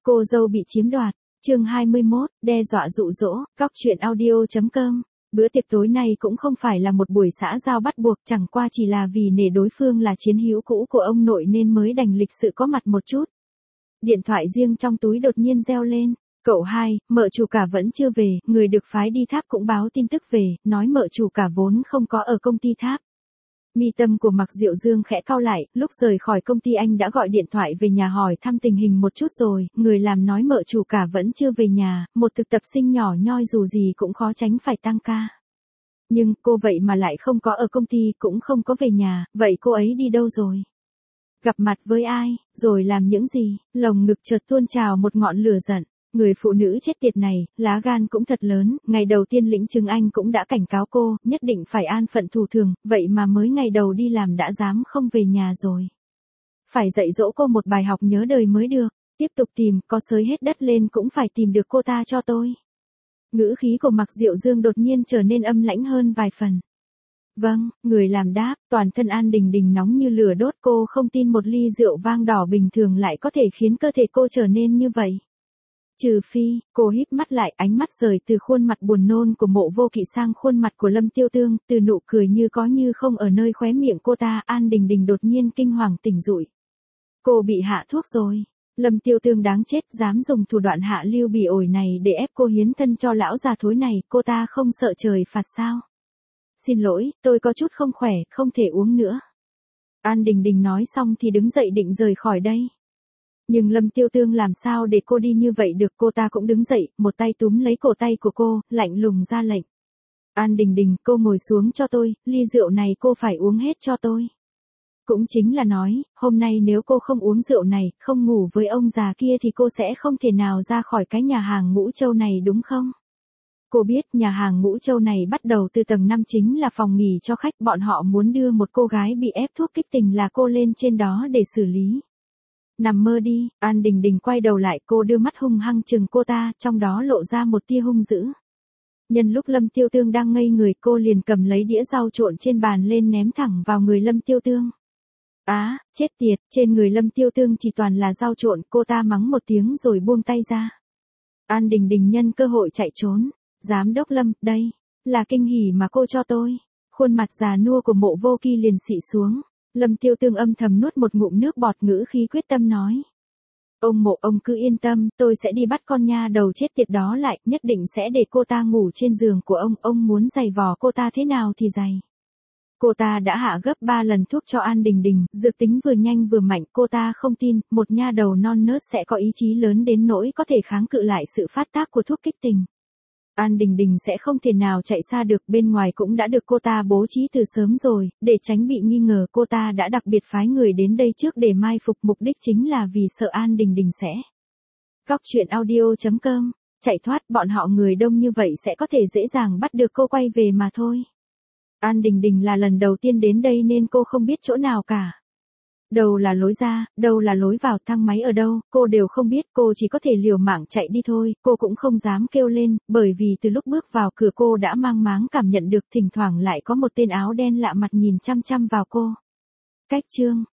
Cô dâu bị chiếm đoạt, chương 21, đe dọa dụ dỗ, cóc truyện audio.com. Bữa tiệc tối này cũng không phải là một buổi xã giao bắt buộc, chẳng qua chỉ là vì nể đối phương là chiến hữu cũ của ông nội nên mới đành lịch sự có mặt một chút. Điện thoại riêng trong túi đột nhiên reo lên. Cậu hai, mợ chủ cả vẫn chưa về, người được phái đi tháp cũng báo tin tức về, nói mợ chủ cả vốn không có ở công ty tháp. Mi tâm của Mạc Diệu Dương khẽ cau lại, lúc rời khỏi công ty anh đã gọi điện thoại về nhà hỏi thăm tình hình một chút rồi, người làm nói mợ chủ cả vẫn chưa về nhà, một thực tập sinh nhỏ nhoi dù gì cũng khó tránh phải tăng ca. Nhưng cô vậy mà lại không có ở công ty, cũng không có về nhà, vậy cô ấy đi đâu rồi? Gặp mặt với ai, rồi làm những gì? Lồng ngực chợt tuôn trào một ngọn lửa giận. Người phụ nữ chết tiệt này, lá gan cũng thật lớn, ngày đầu tiên lĩnh chứng anh cũng đã cảnh cáo cô, nhất định phải an phận thủ thường, vậy mà mới ngày đầu đi làm đã dám không về nhà rồi. Phải dạy dỗ cô một bài học nhớ đời mới được, tiếp tục tìm, có xới hết đất lên cũng phải tìm được cô ta cho tôi. Ngữ khí của Mạc Diệu Dương đột nhiên trở nên âm lãnh hơn vài phần. Vâng, người làm đáp, toàn thân An Đình Đình nóng như lửa đốt, cô không tin một ly rượu vang đỏ bình thường lại có thể khiến cơ thể cô trở nên như vậy. Trừ phi, cô híp mắt lại, ánh mắt rời từ khuôn mặt buồn nôn của Mộ Vô Kỵ sang khuôn mặt của Lâm Tiêu Tương, từ nụ cười như có như không ở nơi khóe miệng cô ta, An Đình Đình đột nhiên kinh hoàng tỉnh dụi. Cô bị hạ thuốc rồi. Lâm Tiêu Tương đáng chết, dám dùng thủ đoạn hạ lưu bỉ ổi này để ép cô hiến thân cho lão già thối này, cô ta không sợ trời phạt sao? Xin lỗi, tôi có chút không khỏe, không thể uống nữa. An Đình Đình nói xong thì đứng dậy định rời khỏi đây. Nhưng Lâm Tiêu Tương làm sao để cô đi như vậy được, cô ta cũng đứng dậy, một tay túm lấy cổ tay của cô, lạnh lùng ra lệnh. An Đình Đình, cô ngồi xuống cho tôi, ly rượu này cô phải uống hết cho tôi. Cũng chính là nói, hôm nay nếu cô không uống rượu này, không ngủ với ông già kia thì cô sẽ không thể nào ra khỏi cái nhà hàng Ngũ Châu này đúng không? Cô biết nhà hàng Ngũ Châu này bắt đầu từ tầng 5 chính là phòng nghỉ cho khách, bọn họ muốn đưa một cô gái bị ép thuốc kích tình là cô lên trên đó để xử lý. Nằm mơ đi, An Đình Đình quay đầu lại, cô đưa mắt hung hăng chừng cô ta, trong đó lộ ra một tia hung dữ. Nhân lúc Lâm Tiêu Tương đang ngây người, cô liền cầm lấy đĩa rau trộn trên bàn lên ném thẳng vào người Lâm Tiêu Tương. Á, chết tiệt, trên người Lâm Tiêu Tương chỉ toàn là rau trộn, cô ta mắng một tiếng rồi buông tay ra. An Đình Đình nhân cơ hội chạy trốn. Giám đốc Lâm, đây, là kinh hỉ mà cô cho tôi. Khuôn mặt già nua của Mộ Vô Kỳ liền xị xuống. Lâm Tiêu Tương âm thầm nuốt một ngụm nước bọt, ngữ khí quyết tâm nói. Ông Mộ, ông cứ yên tâm, tôi sẽ đi bắt con nha đầu chết tiệt đó lại, nhất định sẽ để cô ta ngủ trên giường của ông muốn giày vò cô ta thế nào thì giày. Cô ta đã hạ gấp 3 lần thuốc cho An Đình Đình, dược tính vừa nhanh vừa mạnh, cô ta không tin, một nha đầu non nớt sẽ có ý chí lớn đến nỗi có thể kháng cự lại sự phát tác của thuốc kích tình. An Đình Đình sẽ không thể nào chạy xa được, bên ngoài cũng đã được cô ta bố trí từ sớm rồi, để tránh bị nghi ngờ cô ta đã đặc biệt phái người đến đây trước để mai phục, mục đích chính là vì sợ An Đình Đình sẽ. Cóc truyện audio.com, chạy thoát, bọn họ người đông như vậy sẽ có thể dễ dàng bắt được cô quay về mà thôi. An Đình Đình là lần đầu tiên đến đây nên cô không biết chỗ nào cả. Đâu là lối ra, đâu là lối vào, thang máy ở đâu, cô đều không biết, cô chỉ có thể liều mạng chạy đi thôi, cô cũng không dám kêu lên, bởi vì từ lúc bước vào cửa cô đã mang máng cảm nhận được thỉnh thoảng lại có một tên áo đen lạ mặt nhìn chăm chăm vào cô. Cách chương